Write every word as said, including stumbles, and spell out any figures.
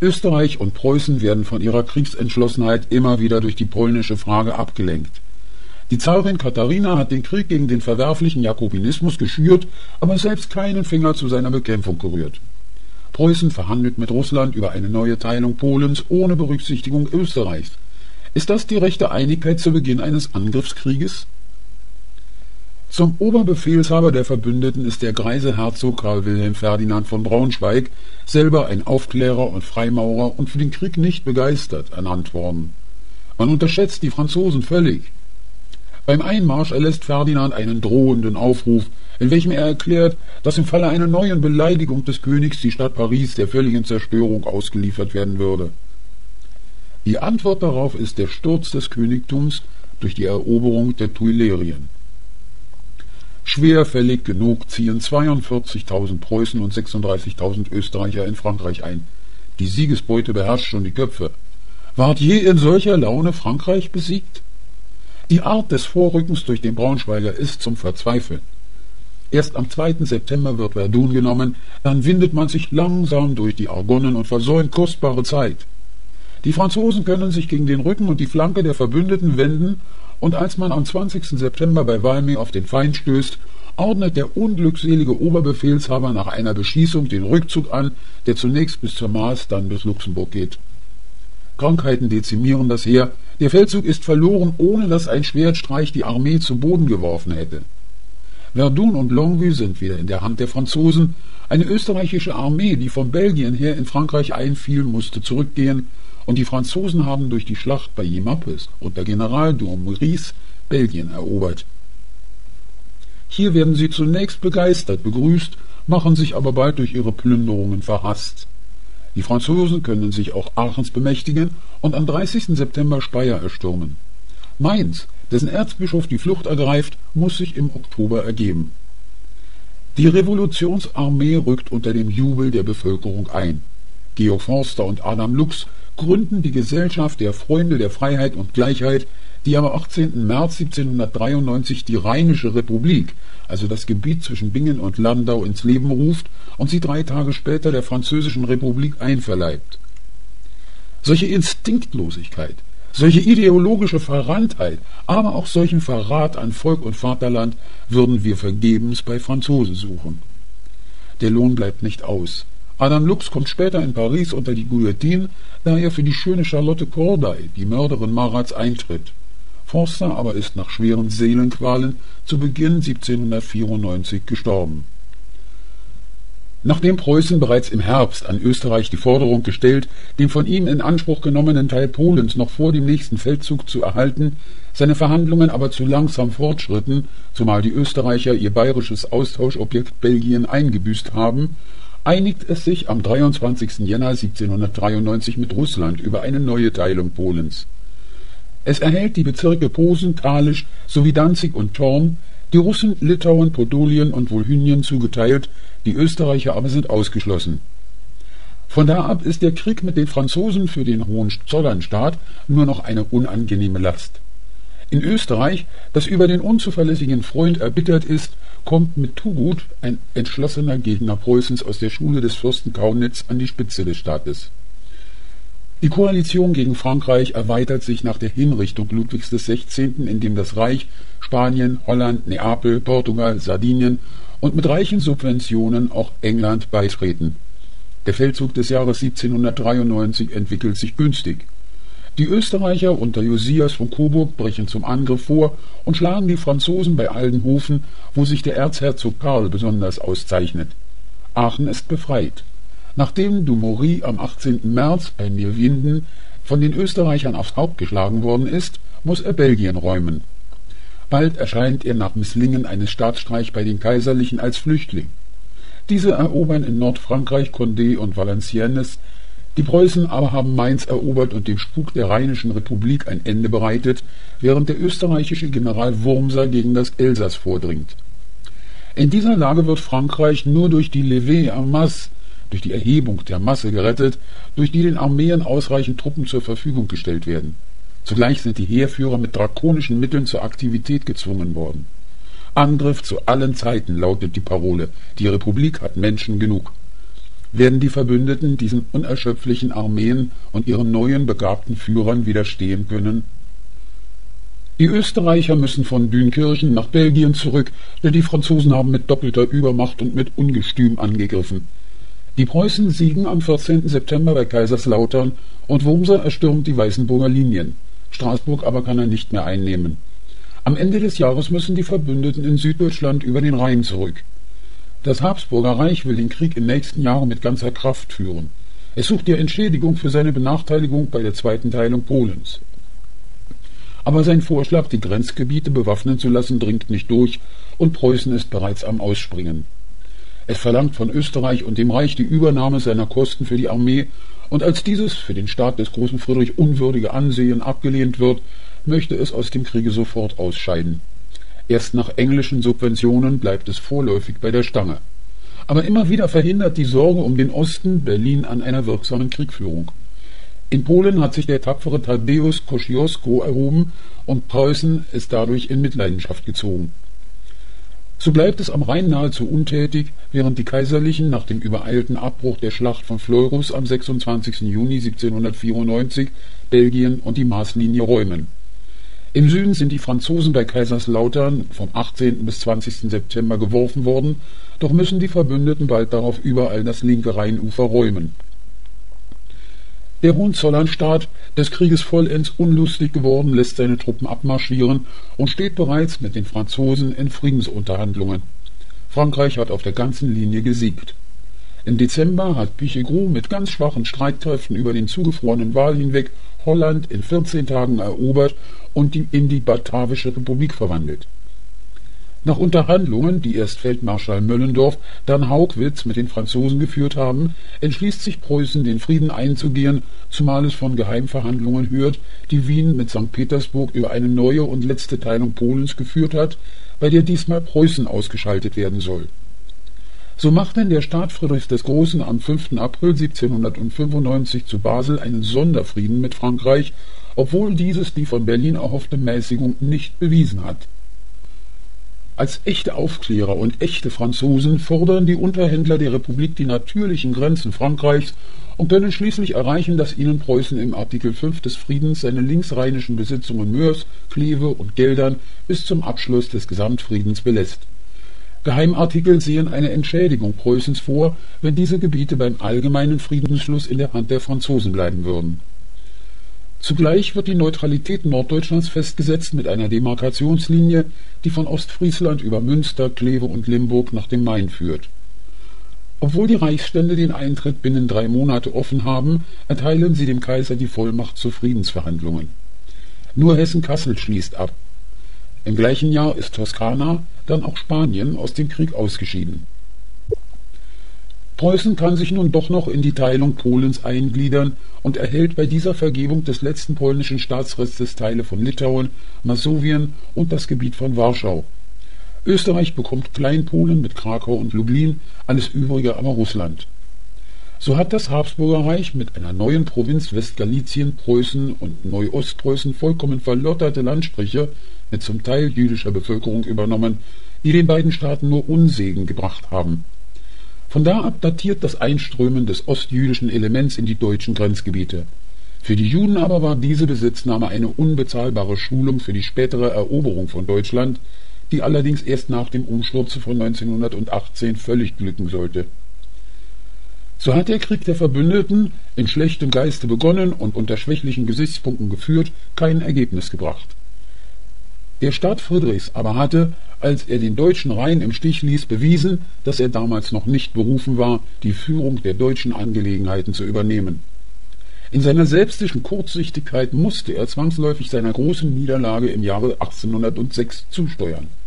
Österreich und Preußen werden von ihrer Kriegsentschlossenheit immer wieder durch die polnische Frage abgelenkt. Die Zarin Katharina hat den Krieg gegen den verwerflichen Jakobinismus geschürt, aber selbst keinen Finger zu seiner Bekämpfung gerührt. Preußen verhandelt mit Russland über eine neue Teilung Polens ohne Berücksichtigung Österreichs. Ist das die rechte Einigkeit zu Beginn eines Angriffskrieges? Zum Oberbefehlshaber der Verbündeten ist der greise Herzog Karl Wilhelm Ferdinand von Braunschweig, selber ein Aufklärer und Freimaurer und für den Krieg nicht begeistert, ernannt worden. Man unterschätzt die Franzosen völlig. Beim Einmarsch erlässt Ferdinand einen drohenden Aufruf, in welchem er erklärt, dass im Falle einer neuen Beleidigung des Königs die Stadt Paris der völligen Zerstörung ausgeliefert werden würde. Die Antwort darauf ist der Sturz des Königtums durch die Eroberung der Tuilerien. Schwerfällig genug ziehen zweiundvierzigtausend Preußen und sechsunddreißigtausend Österreicher in Frankreich ein. Die Siegesbeute beherrscht schon die Köpfe. Ward je in solcher Laune Frankreich besiegt? Die Art des Vorrückens durch den Braunschweiger ist zum Verzweifeln. Erst am zweiten September wird Verdun genommen, dann windet man sich langsam durch die Argonnen und versäumt kostbare Zeit. Die Franzosen können sich gegen den Rücken und die Flanke der Verbündeten wenden, und als man am zwanzigsten September bei Valmy auf den Feind stößt, ordnet der unglückselige Oberbefehlshaber nach einer Beschießung den Rückzug an, der zunächst bis zur Maas, dann bis Luxemburg geht. Krankheiten dezimieren das Heer, der Feldzug ist verloren, ohne dass ein Schwertstreich die Armee zu Boden geworfen hätte. Verdun und Longwy sind wieder in der Hand der Franzosen. Eine österreichische Armee, die von Belgien her in Frankreich einfiel, musste zurückgehen, und die Franzosen haben durch die Schlacht bei Jemappes unter General Dumouriez Belgien erobert. Hier werden sie zunächst begeistert begrüßt, machen sich aber bald durch ihre Plünderungen verhasst. Die Franzosen können sich auch Aachens bemächtigen und am dreißigsten September Speyer erstürmen. Mainz, dessen Erzbischof die Flucht ergreift, muss sich im Oktober ergeben. Die Revolutionsarmee rückt unter dem Jubel der Bevölkerung ein. Georg Forster und Adam Lux gründen die Gesellschaft der Freunde der Freiheit und Gleichheit, die am achtzehnten März siebzehnhundertdreiundneunzig die Rheinische Republik, also das Gebiet zwischen Bingen und Landau, ins Leben ruft und sie drei Tage später der Französischen Republik einverleibt. Solche Instinktlosigkeit, solche ideologische Verranntheit, aber auch solchen Verrat an Volk und Vaterland würden wir vergebens bei Franzosen suchen. Der Lohn bleibt nicht aus. Adam Lux kommt später in Paris unter die Guillotine, da er für die schöne Charlotte Corday, die Mörderin Marats, eintritt. Forster aber ist nach schweren Seelenqualen zu Beginn siebzehnhundertvierundneunzig gestorben. Nachdem Preußen bereits im Herbst an Österreich die Forderung gestellt, den von ihm in Anspruch genommenen Teil Polens noch vor dem nächsten Feldzug zu erhalten, seine Verhandlungen aber zu langsam fortschritten, zumal die Österreicher ihr bayerisches Austauschobjekt Belgien eingebüßt haben, einigt es sich am dreiundzwanzigsten Jänner siebzehnhundertdreiundneunzig mit Russland über eine neue Teilung Polens. Es erhält die Bezirke Posen, Kalisch sowie Danzig und Thorn, die Russen Litauen, Podolien und Wolhynien zugeteilt, die Österreicher aber sind ausgeschlossen. Von da ab ist der Krieg mit den Franzosen für den Hohenzollernstaat nur noch eine unangenehme Last. In Österreich, das über den unzuverlässigen Freund erbittert ist, kommt mit Tugut ein entschlossener Gegner Preußens aus der Schule des Fürsten Kaunitz an die Spitze des Staates. Die Koalition gegen Frankreich erweitert sich nach der Hinrichtung Ludwigs des Sechzehnten, in dem das Reich, Spanien, Holland, Neapel, Portugal, Sardinien und mit reichen Subventionen auch England beitreten. Der Feldzug des Jahres siebzehnhundertdreiundneunzig entwickelt sich günstig. Die Österreicher unter Josias von Coburg brechen zum Angriff vor und schlagen die Franzosen bei Aldenhoven, wo sich der Erzherzog Karl besonders auszeichnet. Aachen ist befreit. Nachdem Dumouriez am achtzehnten März bei Neerwinden von den Österreichern aufs Haupt geschlagen worden ist, muss er Belgien räumen. Bald erscheint er nach Misslingen eines Staatsstreichs bei den Kaiserlichen als Flüchtling. Diese erobern in Nordfrankreich Condé und Valenciennes. Die Preußen aber haben Mainz erobert und dem Spuk der Rheinischen Republik ein Ende bereitet, während der österreichische General Wurmser gegen das Elsass vordringt. In dieser Lage wird Frankreich nur durch die Levée en masse, durch die Erhebung der Masse gerettet, durch die den Armeen ausreichend Truppen zur Verfügung gestellt werden. Zugleich sind die Heerführer mit drakonischen Mitteln zur Aktivität gezwungen worden. Angriff zu allen Zeiten lautet die Parole. Die Republik hat Menschen genug. werden die Verbündeten diesen unerschöpflichen Armeen und ihren neuen begabten Führern widerstehen können? Die Österreicher müssen von Dünkirchen nach Belgien zurück, denn die Franzosen haben mit doppelter Übermacht und mit Ungestüm angegriffen. Die Preußen siegen am vierzehnten September bei Kaiserslautern und Wurmser erstürmt die Weißenburger Linien. Straßburg aber kann er nicht mehr einnehmen. Am Ende des Jahres müssen die Verbündeten in Süddeutschland über den Rhein zurück. Das Habsburger Reich will den Krieg im nächsten Jahr mit ganzer Kraft führen. Es sucht die Entschädigung für seine Benachteiligung bei der zweiten Teilung Polens. Aber sein Vorschlag, die Grenzgebiete bewaffnen zu lassen, dringt nicht durch und Preußen ist bereits am Ausspringen. Es verlangt von Österreich und dem Reich die Übernahme seiner Kosten für die Armee, und als dieses für den Staat des großen Friedrich unwürdige Ansehen abgelehnt wird, möchte es aus dem Kriege sofort ausscheiden. Erst nach englischen Subventionen bleibt es vorläufig bei der Stange. Aber immer wieder verhindert die Sorge um den Osten Berlin an einer wirksamen Kriegführung. In Polen hat sich der tapfere Tadeusz Kosciuszko erhoben und Preußen ist dadurch in Mitleidenschaft gezogen. So bleibt es am Rhein nahezu untätig, während die Kaiserlichen nach dem übereilten Abbruch der Schlacht von Fleurus am sechsundzwanzigsten Juni siebzehnhundertvierundneunzig Belgien und die Marslinie räumen. Im Süden sind die Franzosen bei Kaiserslautern vom achtzehnten bis zwanzigsten September geworfen worden, doch müssen die Verbündeten bald darauf überall das linke Rheinufer räumen. Der Hohenzollernstaat, des Krieges vollends unlustig geworden, lässt seine Truppen abmarschieren und steht bereits mit den Franzosen in Friedensunterhandlungen. Frankreich hat auf der ganzen Linie gesiegt. Im Dezember hat Pichegru mit ganz schwachen Streitkräften über den zugefrorenen Waal hinweg Holland in vierzehn Tagen erobert und in die Batavische Republik verwandelt. Nach Unterhandlungen, die erst Feldmarschall Möllendorf, dann Haugwitz mit den Franzosen geführt haben, entschließt sich Preußen, den Frieden einzugehen, zumal es von Geheimverhandlungen hört, die Wien mit Sankt Petersburg über eine neue und letzte Teilung Polens geführt hat, bei der diesmal Preußen ausgeschaltet werden soll. So macht denn der Staat Friedrichs des Großen am fünften April siebzehnhundertfünfundneunzig zu Basel einen Sonderfrieden mit Frankreich, obwohl dieses die von Berlin erhoffte Mäßigung nicht bewiesen hat. Als echte Aufklärer und echte Franzosen fordern die Unterhändler der Republik die natürlichen Grenzen Frankreichs und können schließlich erreichen, dass ihnen Preußen im Artikel fünf des Friedens seine linksrheinischen Besitzungen Moers, Kleve und Geldern bis zum Abschluss des Gesamtfriedens belässt. Geheimartikel sehen eine Entschädigung Preußens vor, wenn diese Gebiete beim allgemeinen Friedensschluss in der Hand der Franzosen bleiben würden. Zugleich wird die Neutralität Norddeutschlands festgesetzt mit einer Demarkationslinie, die von Ostfriesland über Münster, Kleve und Limburg nach dem Main führt. Obwohl die Reichsstände den Eintritt binnen drei Monate offen haben, erteilen sie dem Kaiser die Vollmacht zu Friedensverhandlungen. Nur Hessen-Kassel schließt ab. Im gleichen Jahr ist Toskana, dann auch Spanien, aus dem Krieg ausgeschieden. Preußen kann sich nun doch noch in die Teilung Polens eingliedern und erhält bei dieser Vergebung des letzten polnischen Staatsrestes Teile von Litauen, Masowien und das Gebiet von Warschau. Österreich bekommt Kleinpolen mit Krakau und Lublin, alles übrige aber Russland. So hat das Habsburger Reich mit einer neuen Provinz Westgalizien, Preußen und Neuostpreußen vollkommen verlotterte Landstriche mit zum Teil jüdischer Bevölkerung übernommen, die den beiden Staaten nur Unsegen gebracht haben. Von da ab datiert das Einströmen des ostjüdischen Elements in die deutschen Grenzgebiete. Für die Juden aber war diese Besitznahme eine unbezahlbare Schulung für die spätere Eroberung von Deutschland, die allerdings erst nach dem Umsturze von neunzehnhundertachtzehn völlig glücken sollte. So hat der Krieg der Verbündeten, in schlechtem Geiste begonnen und unter schwächlichen Gesichtspunkten geführt, kein Ergebnis gebracht. Der Staat Friedrichs aber hatte, als er den deutschen Rhein im Stich ließ, bewiesen, dass er damals noch nicht berufen war, die Führung der deutschen Angelegenheiten zu übernehmen. In seiner selbstischen Kurzsichtigkeit musste er zwangsläufig seiner großen Niederlage im Jahre achtzehnhundertsechs zusteuern.